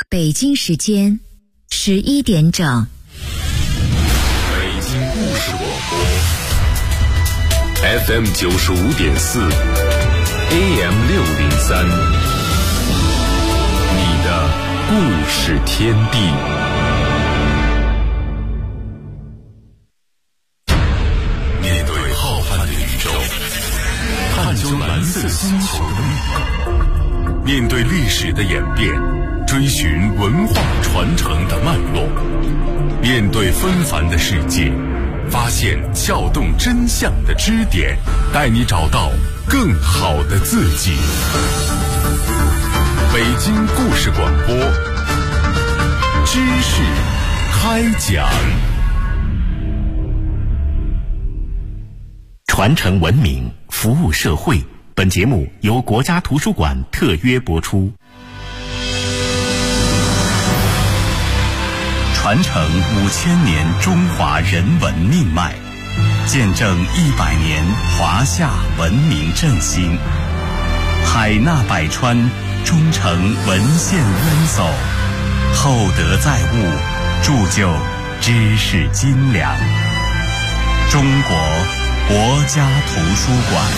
北京时间11点整。 北京故事广播 FM 95.4 AM 603，你的故事天地。面对浩瀚的宇宙，探究蓝色星球的秘密，面对历史的演变，追寻文化传承的脉络，面对纷繁的世界，发现撬动真相的支点，带你找到更好的自己。北京故事广播，知识开讲。传承文明，服务社会。本节目由国家图书馆特约播出。传承5000年中华人文命脉，见证100年华夏文明振兴。海纳百川，忠诚文献渊薮，厚德载物，铸就知识精良。中国国家图书馆。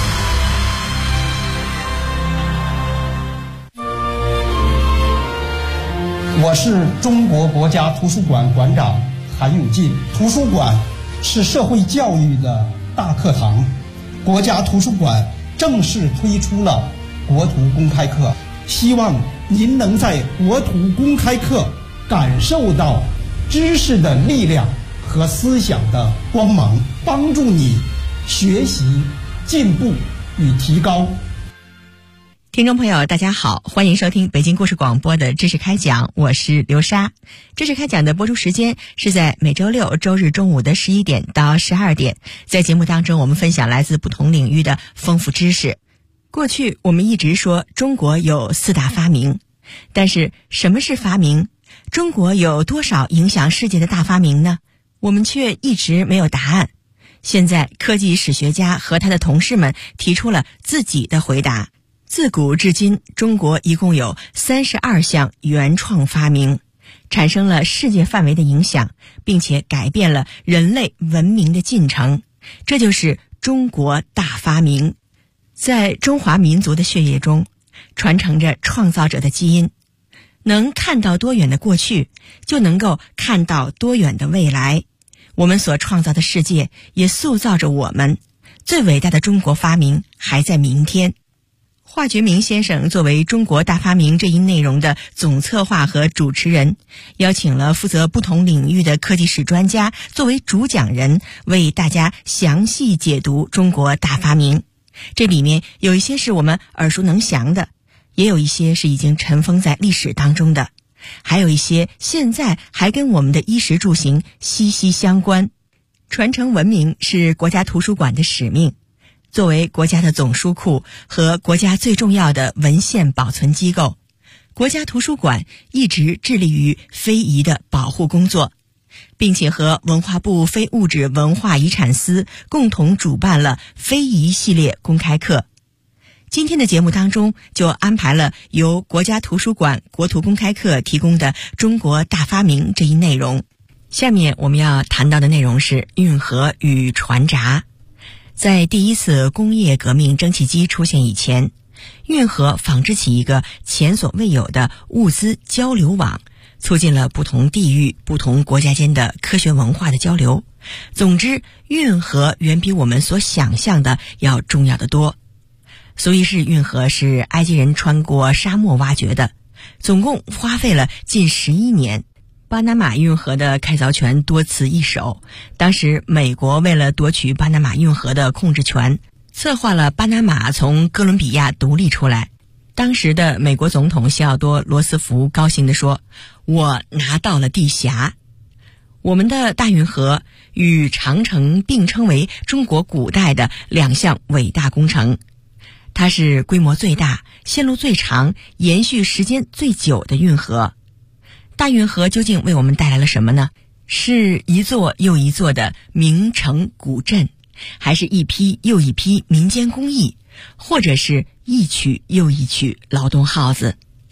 我是中国国家图书馆馆长韩永进。图书馆是社会教育的大课堂，国家图书馆正式推出了国图公开课，希望您能在国图公开课感受到知识的力量和思想的光芒，帮助你学习、进步与提高。 听众朋友大家好，欢迎收听北京故事广播的知识开讲，我是刘莎。知识开讲的播出时间是在每周六周日中午的11点到12点，在节目当中我们分享来自不同领域的丰富知识。过去我们一直说中国有4大发明，但是什么是发明？中国有多少影响世界的大发明呢？我们却一直没有答案。现在科技史学家和他的同事们提出了自己的回答。自古至今，中国一共有32项原创发明，产生了世界范围的影响，并且改变了人类文明的进程。这就是中国大发明。在中华民族的血液中，传承着创造者的基因。能看到多远的过去，就能够看到多远的未来。我们所创造的世界也塑造着我们。最伟大的中国发明还在明天。华觉明先生作为中国大发明这一内容的总策划和主持人，邀请了负责不同领域的科技史专家作为主讲人，为大家详细解读中国大发明。这里面有一些是我们耳熟能详的，也有一些是已经尘封在历史当中的，还有一些现在还跟我们的衣食住行息息相关。传承文明是国家图书馆的使命。作为国家的总书库和国家最重要的文献保存机构，国家图书馆一直致力于非遗的保护工作，并且和文化部非物质文化遗产司共同主办了非遗系列公开课。今天的节目当中就安排了由国家图书馆国图公开课提供的中国大发明这一内容。下面我们要谈到的内容是运河与船闸。在第一次工业革命蒸汽机出现以前，运河纺织起一个前所未有的物资交流网，促进了不同地域、不同国家间的科学文化的交流。总之，运河远比我们所想象的要重要得多。苏伊士运河是埃及人穿过沙漠挖掘的，总共花费了近11年。巴拿马运河的开凿权多此一手，当时美国为了夺取巴拿马运河的控制权，策划了巴拿马从哥伦比亚独立出来。当时的美国总统西奥多·罗斯福高兴地说：“我拿到了地峡。”我们的大运河与长城并称为中国古代的2项伟大工程。它是规模最大、线路最长、延续时间最久的运河。大运河究竟为我们带来了什么呢？是一座又一座的名城古镇，还是一批又一批民间工艺，或者是一曲又一曲劳动号子？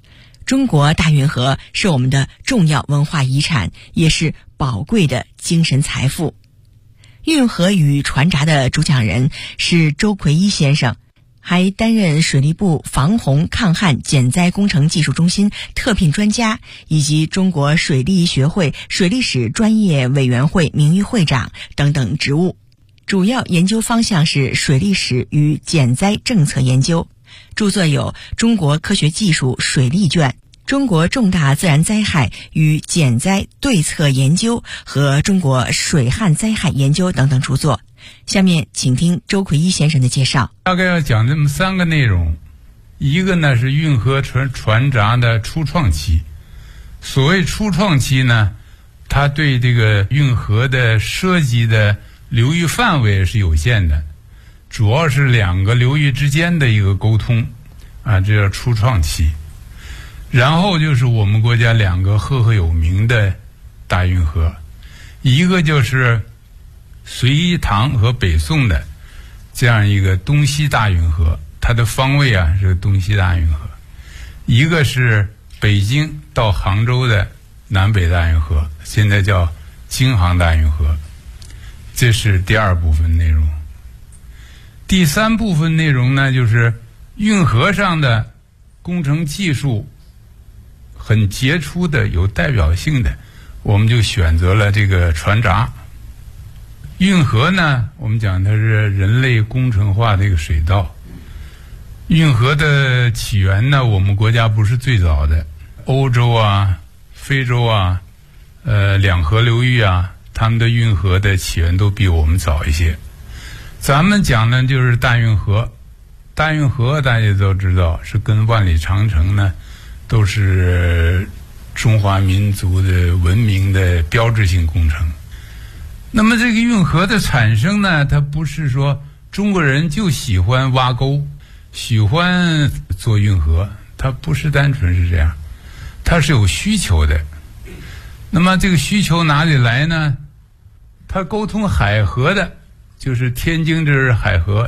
中国大运河是我们的重要文化遗产，也是宝贵的精神财富。运河与船闸的主讲人是周奎一先生，还担任水利部防洪抗旱减灾工程技术中心特聘专家，以及中国水利学会水利史专业委员会名誉会长等等职务。主要研究方向是水利史与减灾政策研究，著作有《中国科学技术水利卷》、中国重大自然灾害与减灾对策研究和中国水旱灾害研究等等著作。下面请听周奎一先生的介绍。 大概要讲这么3个内容。一个呢是运河船闸的初创期。所谓初创期呢，它对这个运河的涉及的流域范围是有限的，主要是2个流域之间的一个沟通啊，这叫初创期。然后就是我们国家2个赫赫有名的大运河，一个就是隋唐和北宋的这样一个东西大运河，它的方位啊是东西大运河；一个是北京到杭州的南北大运河，现在叫京杭大运河。这是第2部分内容。第3部分内容呢，就是运河上的工程技术很杰出的、有代表性的，我们就选择了这个船闸。运河呢，我们讲它是人类工程化的一个水道。运河的起源呢，我们国家不是最早的，欧洲啊、非洲啊、两河流域啊，他们的运河的起源都比我们早一些。咱们讲的就是大运河。大运河大家都知道是跟万里长城呢都是中华民族的文明的标志性工程。那么这个运河的产生呢，它不是说中国人就喜欢挖沟，喜欢做运河，它不是单纯是这样，它是有需求的。那么这个需求哪里来呢？它沟通海河的，就是天津这是海河，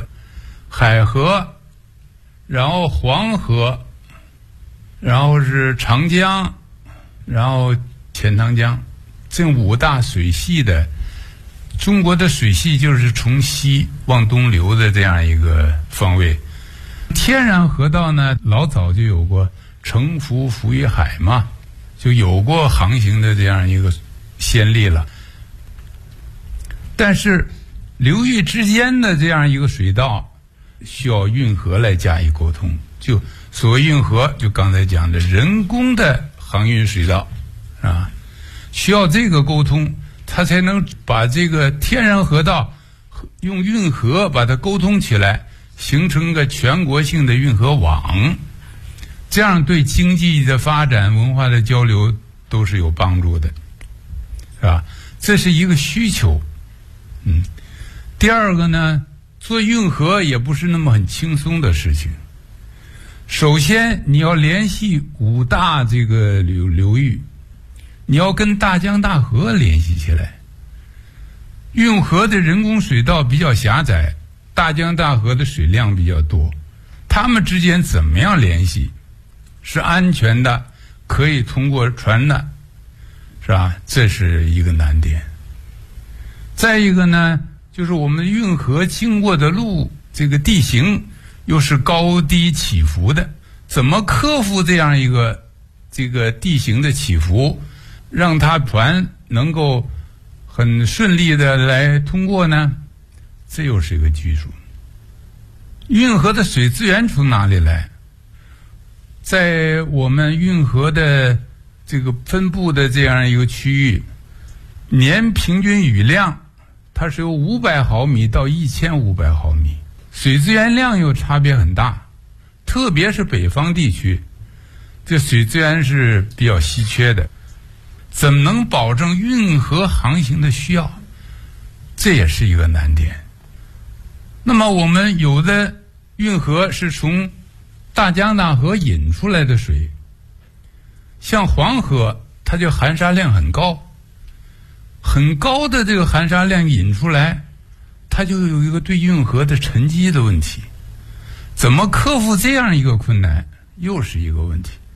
然后黄河，然后是长江，然后钱塘江，这5大水系的。中国的水系就是从西往东流的这样一个方位。天然河道呢，老早就有过乘浮浮于海嘛，就有过航行的这样一个先例了。但是流域之间的这样一个水道需要运河来加以沟通，就所谓运河，就刚才讲的人工的航运水道啊，需要这个沟通，它才能把这个天然河道用运河把它沟通起来，形成个全国性的运河网，这样对经济的发展、文化的交流都是有帮助的，是吧？这是一个需求。第2个呢，做运河也不是那么很轻松的事情。首先你要联系5大这个流域，你要跟大江大河联系起来。运河的人工水道比较狭窄，大江大河的水量比较多，它们之间怎么样联系是安全的，可以通过船的，是吧？这是一个难点。再一个呢，就是我们运河经过的路，这个地形又是高低起伏的，怎么克服这样一个这个地形的起伏，让它船能够很顺利的来通过呢？这又是一个技术。运河的水资源从哪里来？在我们运河的这个分布的这样一个区域，年平均雨量它是由500毫米到1500毫米，水资源量又差别很大，特别是北方地区，这水资源是比较稀缺的。怎么能保证运河航行的需要？这也是一个难点。那么我们有的运河是从大江大河引出来的水，像黄河，它就含沙量很高，很高的这个含沙量引出来，它就有一个对运河的沉积的问题。怎么克服这样一个困难，又是一个问题，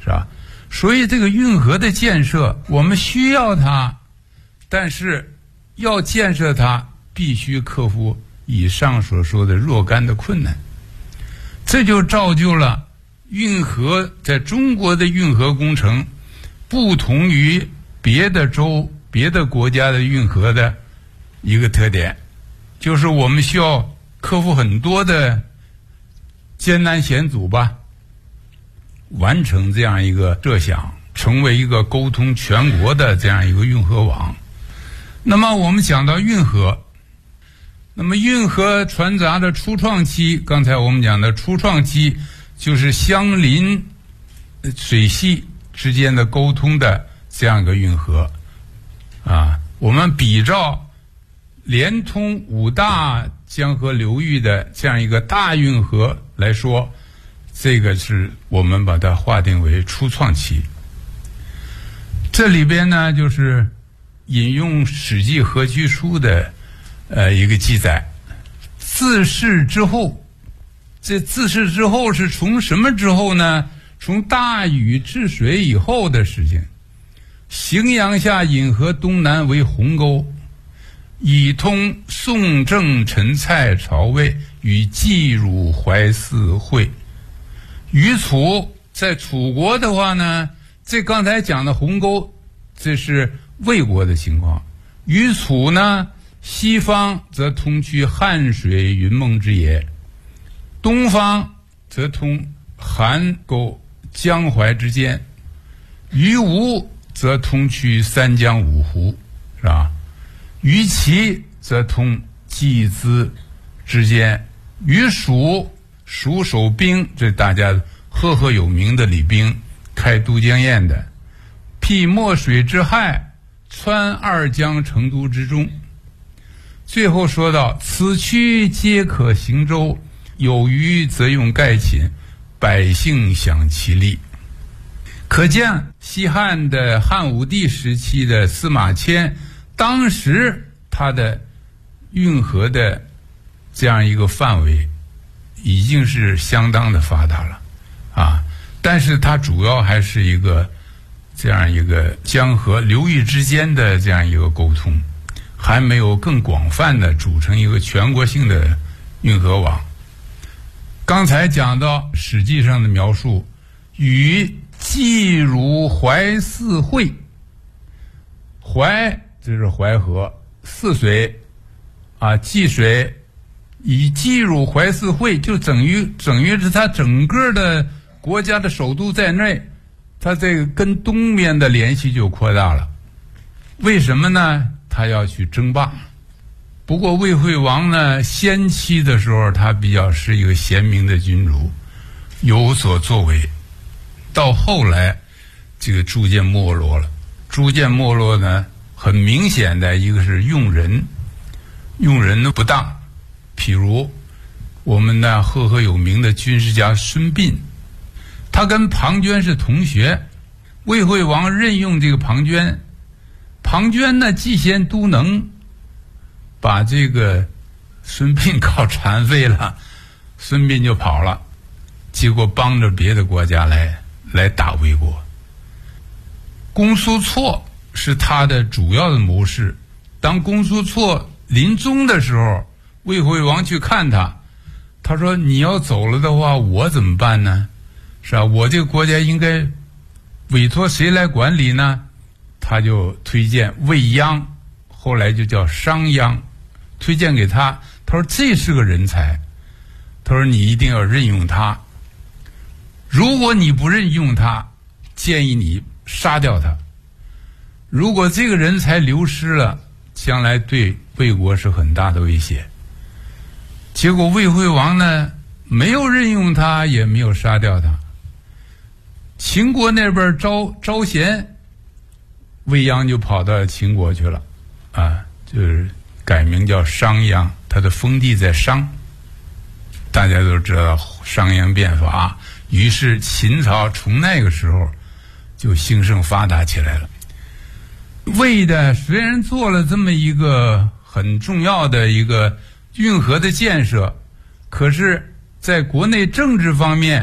是吧？所以这个运河的建设，我们需要它，但是要建设它，必须克服以上所说的若干的困难。这就造就了运河在中国的运河工程不同于别的州、别的国家的运河的一个特点，就是我们需要克服很多的艰难险阻吧，完成这样一个设想，成为一个沟通全国的这样一个运河网。那么我们讲到运河，那么运河船闸的初创期，刚才我们讲的初创期就是相邻水系之间的沟通的这样一个运河啊。我们比照连通5大江河流域的这样一个大运河来说，这个是我们把它划定为初创期。这里边呢，就是引用《史记·河渠书》的一个记载，自是之后，这自是之后是从什么之后呢？从大禹治水以后的事情。荥阳下引河东南为鸿沟，以通宋郑陈蔡曹魏与冀汝淮泗会。于楚，在楚国的话呢，这刚才讲的鸿沟，这是魏国的情况。于楚呢，西方则通去汉水云梦之野，东方则通邗沟江淮之间，于吴则通去三江五湖，是吧？于齐则通冀淄之间，于蜀守兵，这大家赫赫有名的李冰，开都江堰的，辟墨水之害，穿二江成都之中。最后说到此区皆可行舟，有余则用盖寝，百姓享其利。可见西汉的汉武帝时期的司马迁，当时他的运河的这样一个范围已经是相当的发达了啊，但是它主要还是一个这样一个江河流域之间的这样一个沟通，还没有更广泛的组成一个全国性的运河网。刚才讲到史记上的描述，与冀汝淮泗会，淮这是淮河，泗水啊，冀水，以冀汝淮泗会，就等于是它整个的国家的首都在内，它这个跟东面的联系就扩大了。为什么呢？他要去争霸。不过魏惠王呢，先期的时候他比较是一个贤明的君主，有所作为，到后来这个逐渐没落了。逐渐没落呢，很明显的一个是用人的不当。譬如我们的赫赫有名的军事家孙膑，他跟庞涓是同学，魏惠王任用这个庞涓，庞涓呢嫉贤妒能，把这个孙膑搞残废了，孙膑就跑了，结果帮着别的国家来打魏国。公苏绰是他的主要的谋士，当公苏绰临终的时候，魏惠王去看他，他说你要走了的话，我怎么办呢？是吧？我这个国家应该委托谁来管理呢？他就推荐魏鞅，后来就叫商鞅，推荐给他。他说这是个人才，他说你一定要任用他，如果你不任用他，建议你杀掉他。如果这个人才流失了，将来对魏国是很大的威胁。结果魏惠王呢，没有任用他，也没有杀掉他。秦国那边招贤，魏鞅就跑到秦国去了啊，就是改名叫商鞅，他的封地在商。大家都知道商鞅变法，于是秦朝从那个时候就兴盛发达起来了。魏的虽然做了这么一个很重要的一个运河的建设，可是在国内政治方面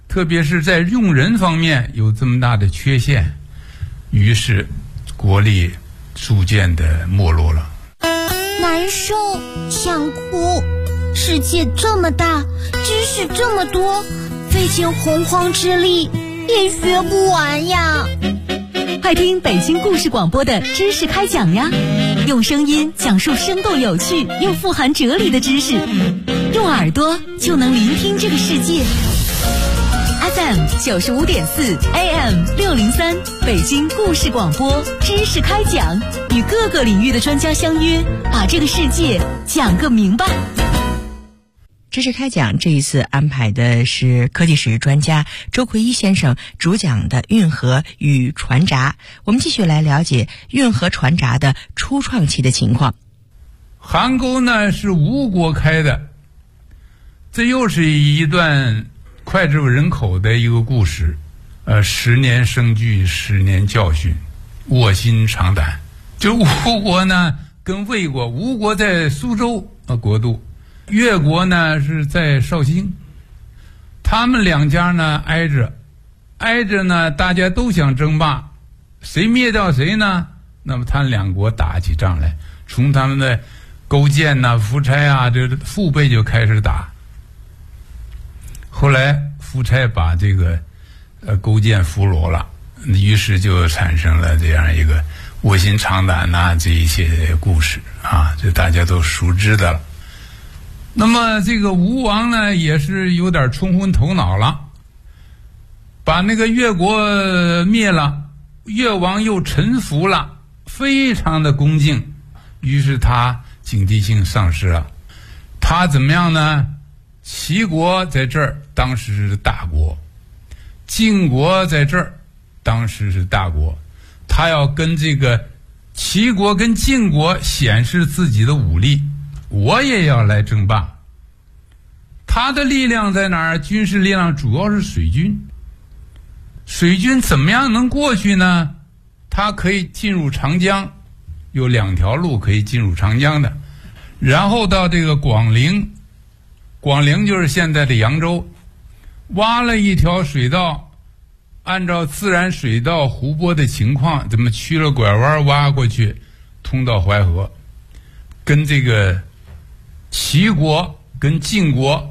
特别是在用人方面有这么大的缺陷，于是国力逐渐的没落了。 难受，想哭，世界这么大，知识这么多，费尽洪荒之力也学不完呀。 快听北京故事广播的知识开讲呀，用声音讲述生动有趣又富含哲理的知识，用耳朵就能聆听这个世界。FM 95.4 AM 603，北京故事广播知识开讲，与各个领域的专家相约，把这个世界讲个明白。 知识开讲这一次安排的是科技史专家周奎一先生主讲的运河与船闸。我们继续来了解运河船闸的初创期的情况。 邗沟呢是吴国开的，这又是一段脍炙人口的一个故事。10年生聚，10年教训，卧薪尝胆。就吴国呢跟魏国，吴国在苏州国都，越国呢是在绍兴，他们两家呢挨着呢，大家都想争霸，谁灭掉谁呢？那么他们两国打起仗来，从他们的勾践呐、夫差啊，这父辈就开始打。后来夫差把这个勾践俘虏了，于是就产生了这样一个卧薪尝胆呐，这一些故事啊，这大家都熟知的了。那么这个吴王呢也是有点冲昏头脑了，把那个越国灭了，越王又臣服了，非常的恭敬，于是他警惕性丧失了。他怎么样呢？齐国在这儿当时是大国，晋国在这儿当时是大国，他要跟这个齐国跟晋国显示自己的武力，我也要来争霸。他的力量在哪儿？军事力量主要是水军。水军怎么样能过去呢？他可以进入长江，有2条路可以进入长江的，然后到这个广陵，广陵就是现在的扬州，挖了一条水道，按照自然水道湖泊的情况，怎么曲了拐弯挖过去，通到淮河，跟这个齐国跟晋国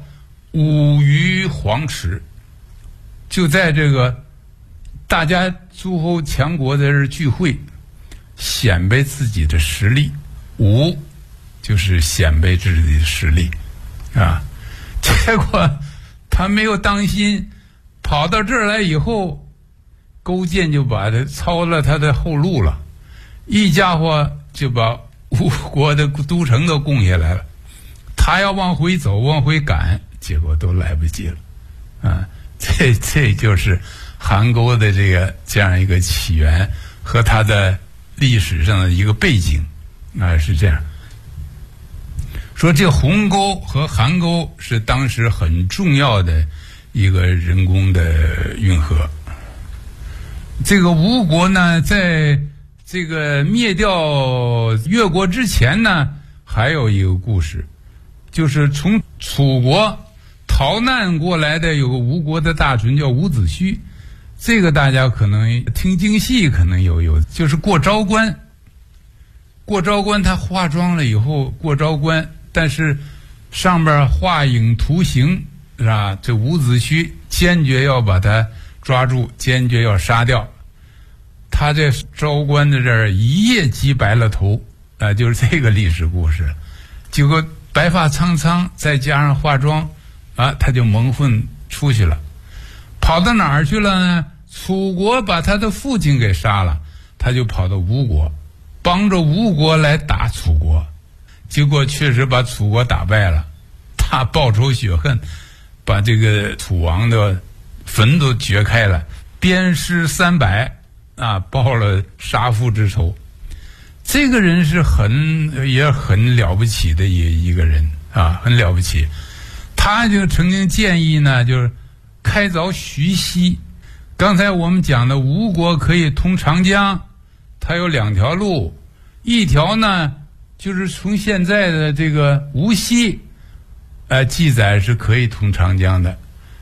5余黄池，就在这个大家诸侯强国在这儿聚会，显摆自己的实力。5就是显摆自己的实力啊。结果他没有当心，跑到这儿来以后，勾践就把他抄了他的后路了，一家伙就把吴国的都城都攻下来了。他要往回走往回赶，结果都来不及了啊！这就是邗沟的这样一个起源和它的历史上的一个背景啊，是这样。说这鸿沟和邗沟是当时很重要的一个人工的运河。这个吴国呢，在这个灭掉越国之前呢，还有一个故事，就是从楚国逃难过来的有个吴国的大臣叫伍子胥，这个大家可能听京戏可能有，就是过昭关。过昭关他化妆了以后过昭关，但是上边画影图形是吧？这伍子胥坚决要把他抓住，坚决要杀掉。他在昭关的这儿一夜击白了头啊，就是这个历史故事。结果白发苍苍，再加上化妆啊，他就蒙混出去了。跑到哪儿去了呢？楚国把他的父亲给杀了，他就跑到吴国，帮着吴国来打楚国。结果确实把楚国打败了，他报仇雪恨，把这个楚王的坟都掘开了，鞭尸300啊，报了杀父之仇。这个人是也很了不起的一个人啊，很了不起。他就曾经建议呢，就是开凿徐溪。刚才我们讲的吴国可以通长江，它有2条路，一条呢就是从现在的这个无锡记载是可以通长江的，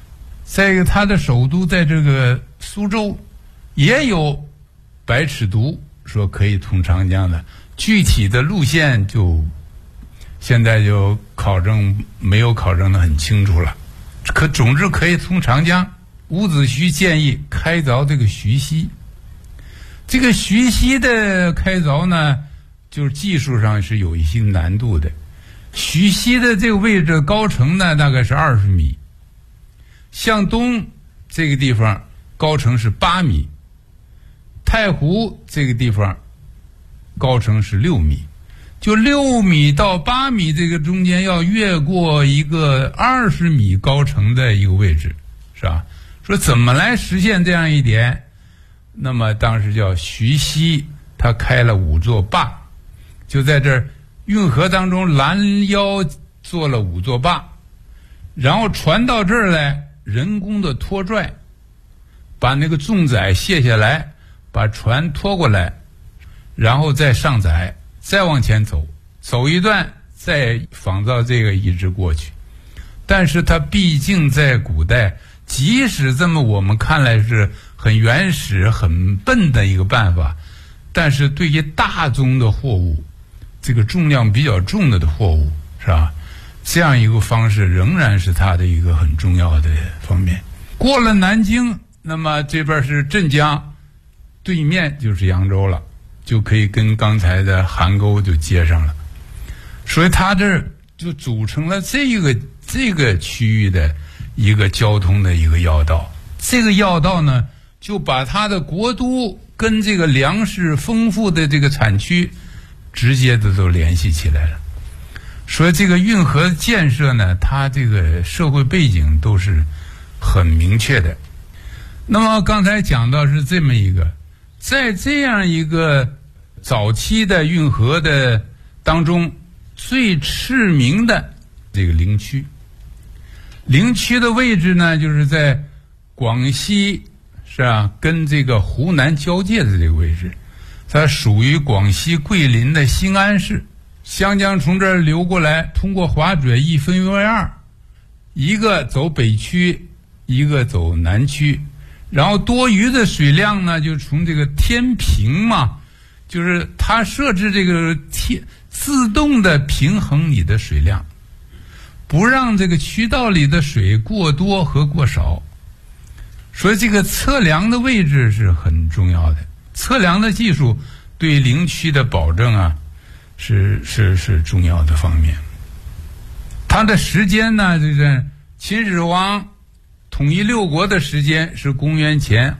再一个，它的首都在这个苏州，也有百尺渡说可以通长江的，具体的路线现在就没有考证的很清楚了。总之可以通长江。伍子胥建议开凿这个徐溪，这个徐溪的开凿呢，就是技术上是有一些难度的。徐溪的这个位置高程呢大概是20米，向东这个地方高程是8米，太湖这个地方高程是6米，就6米到8米这个中间要越过一个20米高程的一个位置，是吧？说怎么来实现这样一点？那么当时叫徐溪，他开了5座坝，就在这儿运河当中拦腰做了5座坝，然后船到这儿来，人工的拖拽，把那个重载卸下来，把船拖过来，然后再上载，再往前走一段，再仿造这个一直过去。但是它毕竟在古代，即使这么我们看来是很原始很笨的一个办法，但是对于大宗的货物，这个重量比较重的货物，是吧？这样一个方式仍然是它的一个很重要的方面。过了南京，那么这边是镇江，对面就是扬州了，就可以跟刚才的邗沟就接上了。所以它这就组成了这个区域的一个交通的一个要道。这个要道呢，就把它的国都跟这个粮食丰富的这个产区直接的都联系起来了。所以这个运河建设呢，它这个社会背景都是很明确的。那么刚才讲到是这么一个，在这样一个早期的运河的当中，最驰名的这个灵区。灵区的位置呢，就是在广西，是吧？跟这个湖南交界的这个位置，它属于广西桂林的兴安市。湘江从这儿流过来，通过滑嘴一分为2，一个走北区，一个走南区。然后多余的水量呢，就从这个天平嘛，就是它设置这个自动的平衡你的水量，不让这个渠道里的水过多和过少。所以这个测量的位置是很重要的，测量的技术对灵区的保证啊是重要的方面。它的时间呢，就是秦始皇统一6国的时间是公元前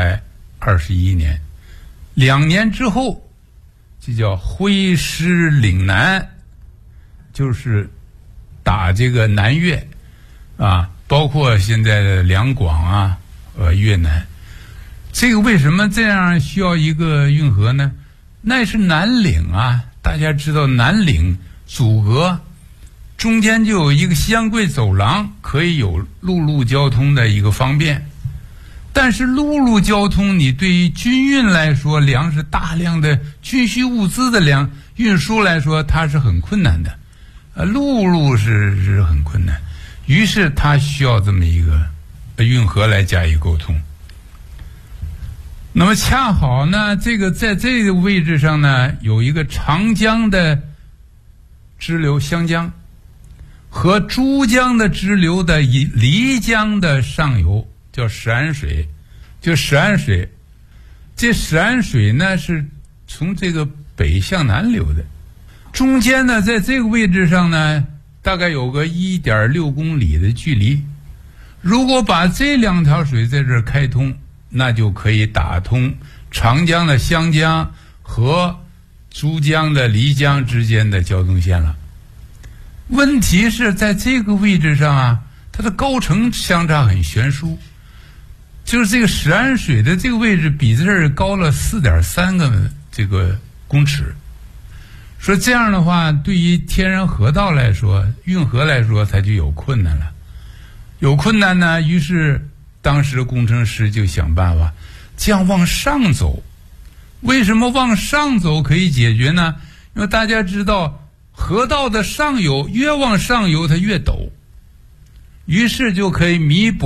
221年，2年之后就叫挥师岭南，就是打这个南越啊，包括现在的两广啊越南。这个为什么这样需要一个运河呢？那是南岭啊，大家知道南岭阻隔，中间就有一个西洋桂走廊，可以有陆路交通的一个方便。但是陆路交通你对于军运来说，粮食大量的军需物资的运输来说，它是很困难的，陆路是很困难，于是它需要这么一个运河来加以沟通。那么恰好呢，这个在这个位置上呢，有一个长江的支流湘江和珠江的支流的漓江的上游叫石安水，就石安水。这石安水呢是从这个北向南流的，中间呢在这个位置上呢大概有个 1.6 公里的距离。如果把这2条水在这儿开通，那就可以打通长江的湘江和珠江的漓江之间的交通线了。问题是在这个位置上啊，它的高程相差很悬殊，就是这个石安水的这个位置比这儿高了 4.3 个这个公尺。说这样的话，对于天然河道来说，运河来说，它就有困难了。有困难呢，于是当时工程师就想办法这样往上走。为什么往上走可以解决呢？因为大家知道河道的上游越往上游它越陡，于是就可以弥补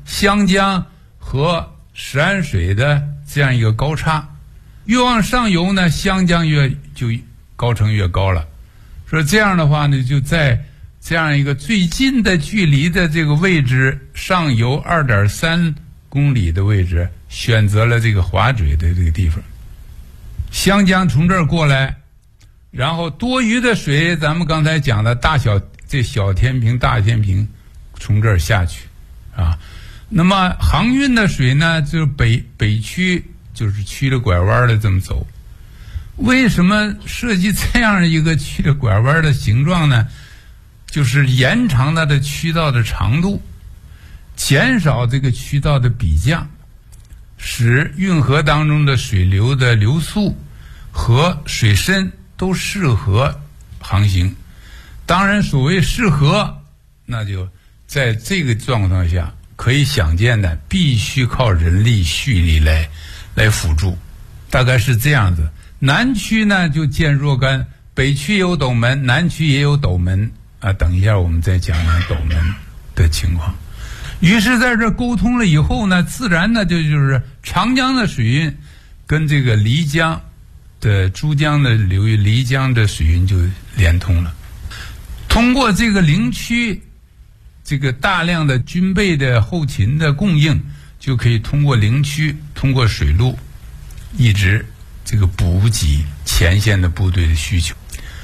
湘江和石安水的这样一个高差。越往上游呢，湘江就高程越高了。说这样的话呢，就在这样一个最近的距离的这个位置上游 2.3 公里的位置，选择了这个滑嘴的这个地方。湘江从这儿过来，然后多余的水，咱们刚才讲的这小天平、大天平从这儿下去啊。那么航运的水呢，就北区，就是曲着拐弯的这么走。为什么设计这样一个曲着拐弯的形状呢？就是延长它的渠道的长度，减少这个渠道的比降，使运河当中的水流的流速和水深都适合航行。当然所谓适合，那就在这个状况下可以想见的，必须靠人力蓄力来辅助，大概是这样子。南区呢就建若干，北区有斗门，南区也有斗门啊。等一下我们再讲讲斗门的情况。于是在这沟通了以后呢，自然呢就是长江的水运跟这个漓江的珠江的流域漓江的水运就连通了。通过这个灵区这个大量的军备的后勤的供应，就可以通过灵区，通过水路一直这个补给前线的部队的需求。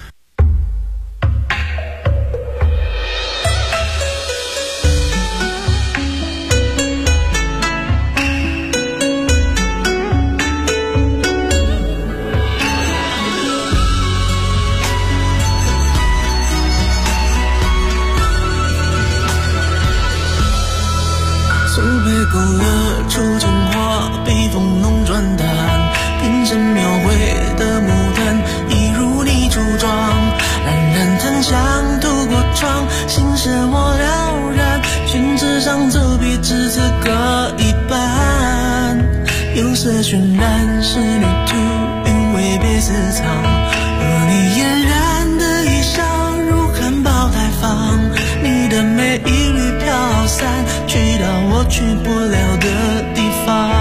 苏北勾勒出情话，笔锋浓转淡，平生描绘的牡丹，一如你初妆，冉冉檀香渡过窗，心事我了然，宣纸上走笔至此各一半，有色渲染是旅途，韵味别私藏，和你嫣然的一笑如含苞待放，你的每一缕飘散，去到我去不了的地方。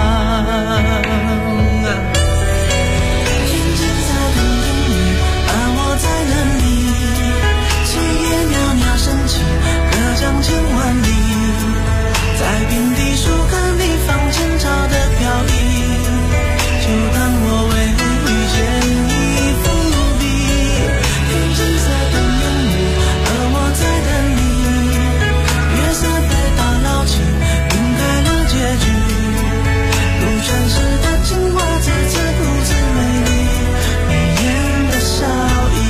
天际在等你，而我在等你，炊烟袅袅升起，隔江千万里，在平地树看你放前朝的飘逸，就当我为遇见你伏笔。天际在等你，而我在等你，月色被打捞起，晕开了结局，如传世的情话再次如此美丽，眉眼的笑意。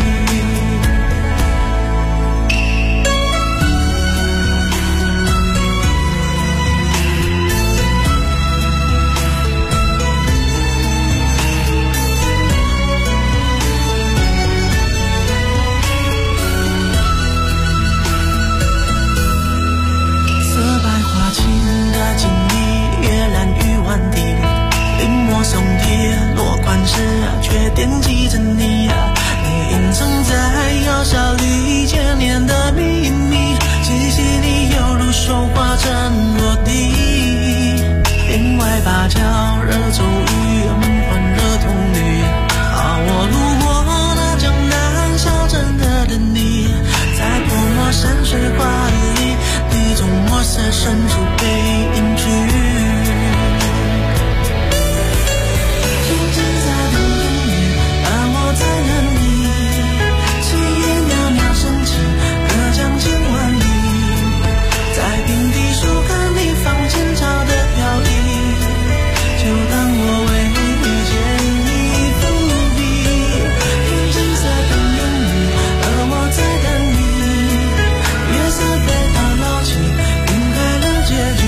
色白花青的锦衣，月染玉碗底，临摹松贴落款时却惦记着你你隐藏在药效里千年的秘密，气息里犹如手化成落地，天外芭蕉惹骤雨，换惹铜绿，我路过那江南小镇的等你，在泼墨山水画里，你从墨色深处被隐去。天际在等你，而我在等你，炊烟袅袅升起，隔江千万里，在平地树看你放前朝的飘逸，就当我为遇见你伏笔。天际在等你，而我在等你，月色被打捞起，晕开了结局，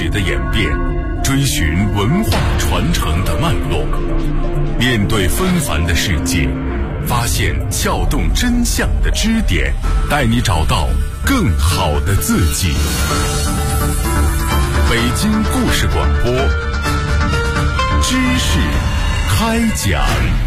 史的演变，追寻文化传承的脉络，面对纷繁的世界，发现撬动真相的支点，带你找到更好的自己。北京故事广播，知识开讲。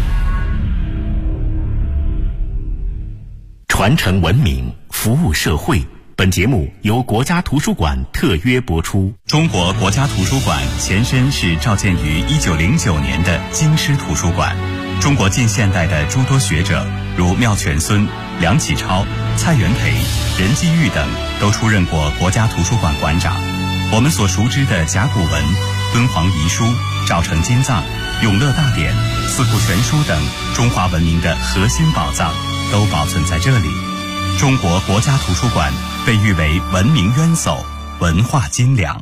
传承文明，服务社会。本节目由国家图书馆特约播出。中国国家图书馆前身是召建于1909年的京师图书馆。中国近现代的诸多学者，如妙泉孙、梁启超、蔡元培、任继玉等，都出任过国家图书馆馆长。我们所熟知的甲骨文、敦煌遗书、赵城金藏、永乐大典、四库全书等中华文明的核心宝藏，都保存在这里。中国国家图书馆被誉为文明渊薮、文化精良。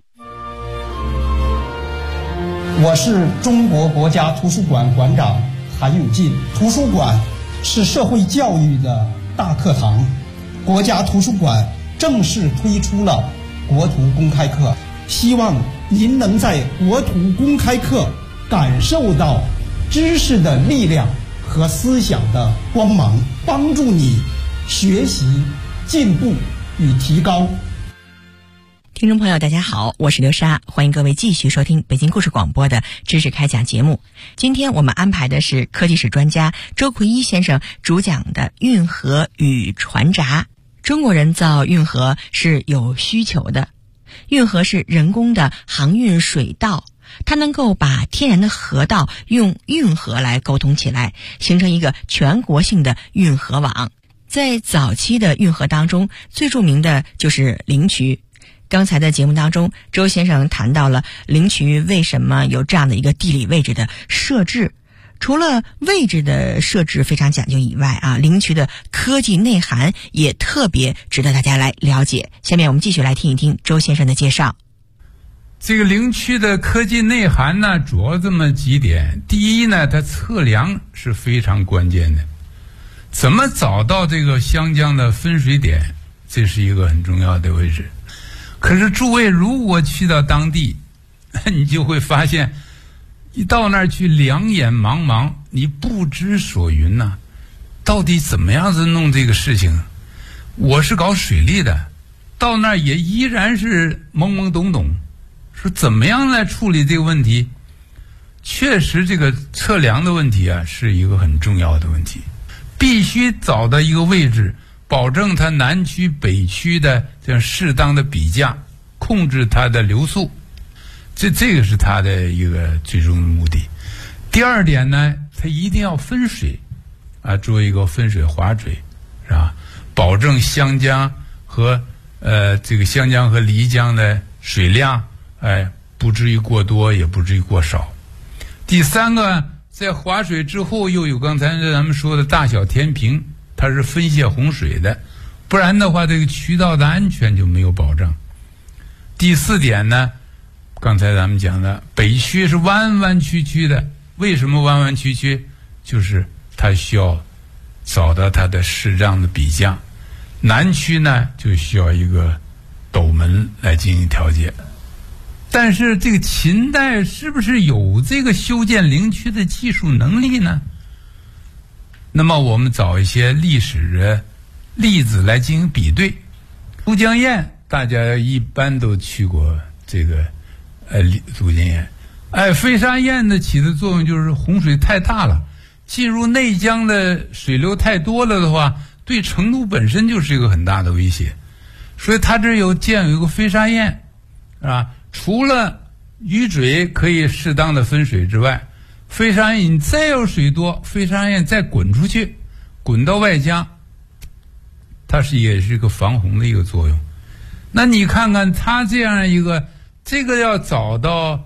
我是中国国家图书馆馆长韩永进。图书馆是社会教育的大课堂，国家图书馆正式推出了国图公开课，希望您能在国图公开课感受到知识的力量和思想的光芒，帮助你学习、进步与提高。 听众朋友大家好，我是刘莎，欢迎各位继续收听北京故事广播的知识开讲节目。今天我们安排的是科技史专家周奎一先生主讲的运河与船闸。中国人造运河是有需求的，运河是人工的航运水道，它能够把天然的河道用运河来沟通起来，形成一个全国性的运河网。在早期的运河当中，最著名的就是灵渠。刚才的节目当中，周先生谈到了灵渠为什么有这样的一个地理位置的设置。除了位置的设置非常讲究以外灵渠的科技内涵也特别值得大家来了解。下面我们继续来听一听周先生的介绍。 这个灵渠的科技内涵呢，主要这么几点。第一呢，它测量是非常关键的。怎么找到这个湘江的分水点，这是一个很重要的位置。可是诸位如果去到当地，你就会发现一到那儿去两眼茫茫，你不知所云呐。到底怎么样子弄这个事情？我是搞水利的，到那儿也依然是懵懵懂懂，说怎么样来处理这个问题。确实这个测量的问题是一个很重要的问题，必须找到一个位置，保证它南区北区的这样适当的比价，控制它的流速，这个是它的一个最终的目的。第二点呢，它一定要分水做一个分水划水，是吧？保证湘江和这个湘江和漓江的水量不至于过多，也不至于过少。第三个，在划水之后又有刚才咱们说的大小填平，它是分泄洪水的，不然的话这个渠道的安全就没有保障。第四点呢，刚才咱们讲的北区是弯弯曲曲的，为什么弯弯曲曲？就是它需要找到它的适当的比价。南区呢就需要一个斗门来进行调节。但是这个秦代是不是有这个修建灵渠的技术能力呢？那么我们找一些历史的例子来进行比对。都江堰大家一般都去过这个都江堰。飞沙堰的起的作用就是洪水太大了，进入内江的水流太多了的话，对成都本身就是一个很大的威胁。所以它这建有一个飞沙堰除了雨水可以适当的分水之外，飞沙堰你再有水多，飞沙堰再滚出去，滚到外江，它也是一个防洪的一个作用。那你看看它这样一个，这个要找到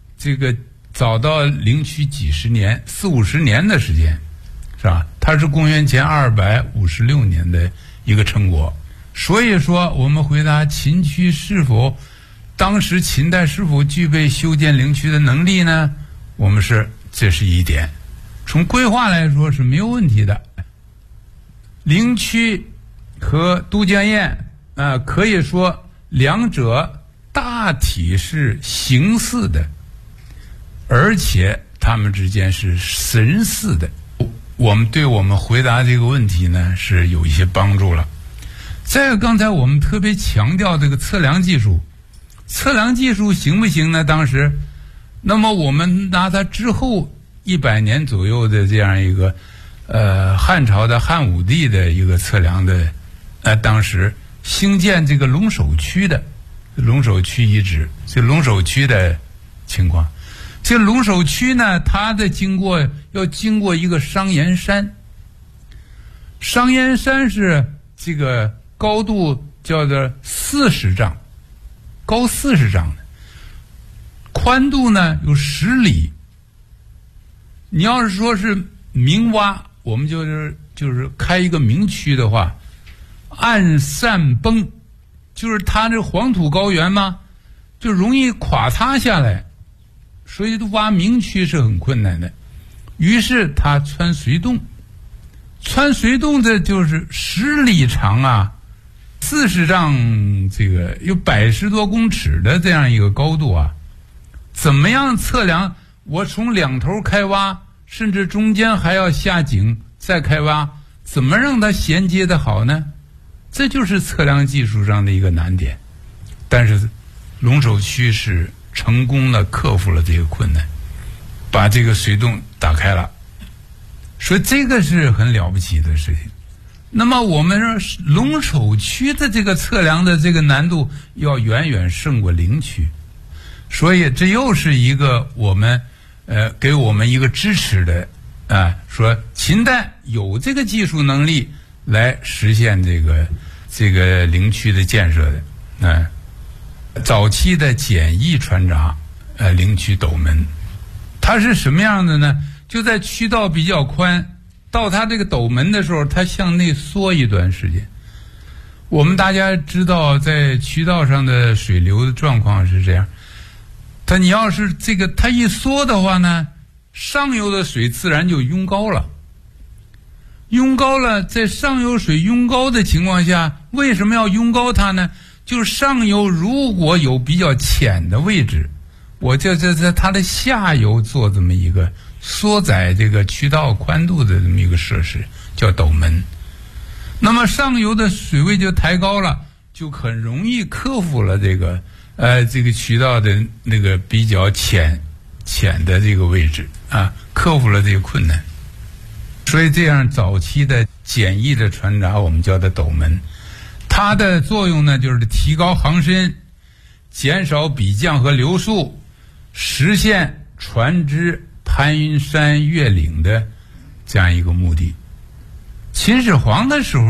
灵渠几十年，40-50年的时间，是吧？它是公元前256年的一个成果。所以说我们回答秦区当时秦代是否具备修建灵渠的能力呢？这是一点，从规划来说是没有问题的。灵渠和都江堰可以说两者大体是形似的，而且它们之间是神似的。我们回答这个问题呢是有一些帮助了。再有，刚才我们特别强调这个测量技术，测量技术行不行呢？当时，那么我们拿它之后100年左右的这样一个汉朝的汉武帝的一个测量的，当时兴建这个龙首区的龙首区遗址，这龙首区的情况。这龙首区呢，它的要经过一个商岩山，商岩山是这个高度叫做40丈，高40丈的，宽度呢有10里。你要是说是明挖，我们就是开一个明区的话，按山崩，就是它这黄土高原嘛，就容易垮塌下来，所以挖明区是很困难的。于是他穿隧洞，穿隧洞这就是10里长啊，40丈，这个有100多公尺的这样一个高度啊，怎么样测量？我从两头开挖，甚至中间还要下井再开挖，怎么让它衔接的好呢？这就是测量技术上的一个难点。但是龙首区是成功的克服了这个困难，把这个水洞打开了，所以这个是很了不起的事情。那么我们说龙首区的这个测量的这个难度要远远胜过灵区，所以这又是一个我们给我们一个支持的说秦代有这个技术能力来实现这个灵区的建设的早期的简易船闸灵区斗门，它是什么样的呢？就在渠道比较宽，到它这个斗门的时候，它向内缩一段时间。我们大家知道，在渠道上的水流的状况是这样，你要是它一缩的话呢，上游的水自然就拥高了。拥高了，在上游水拥高的情况下，为什么要拥高它呢？就是上游如果有比较浅的位置，我就在它的下游做这么一个缩窄这个渠道宽度的这么一个设施，叫斗门。那么上游的水位就抬高了，就很容易克服了这个渠道的那个比较浅的这个位置克服了这个困难。所以这样早期的简易的船闸我们叫它斗门，它的作用呢就是提高航深，减少比降和流速，实现船只攀山越岭的这样一个目的。秦始皇的时候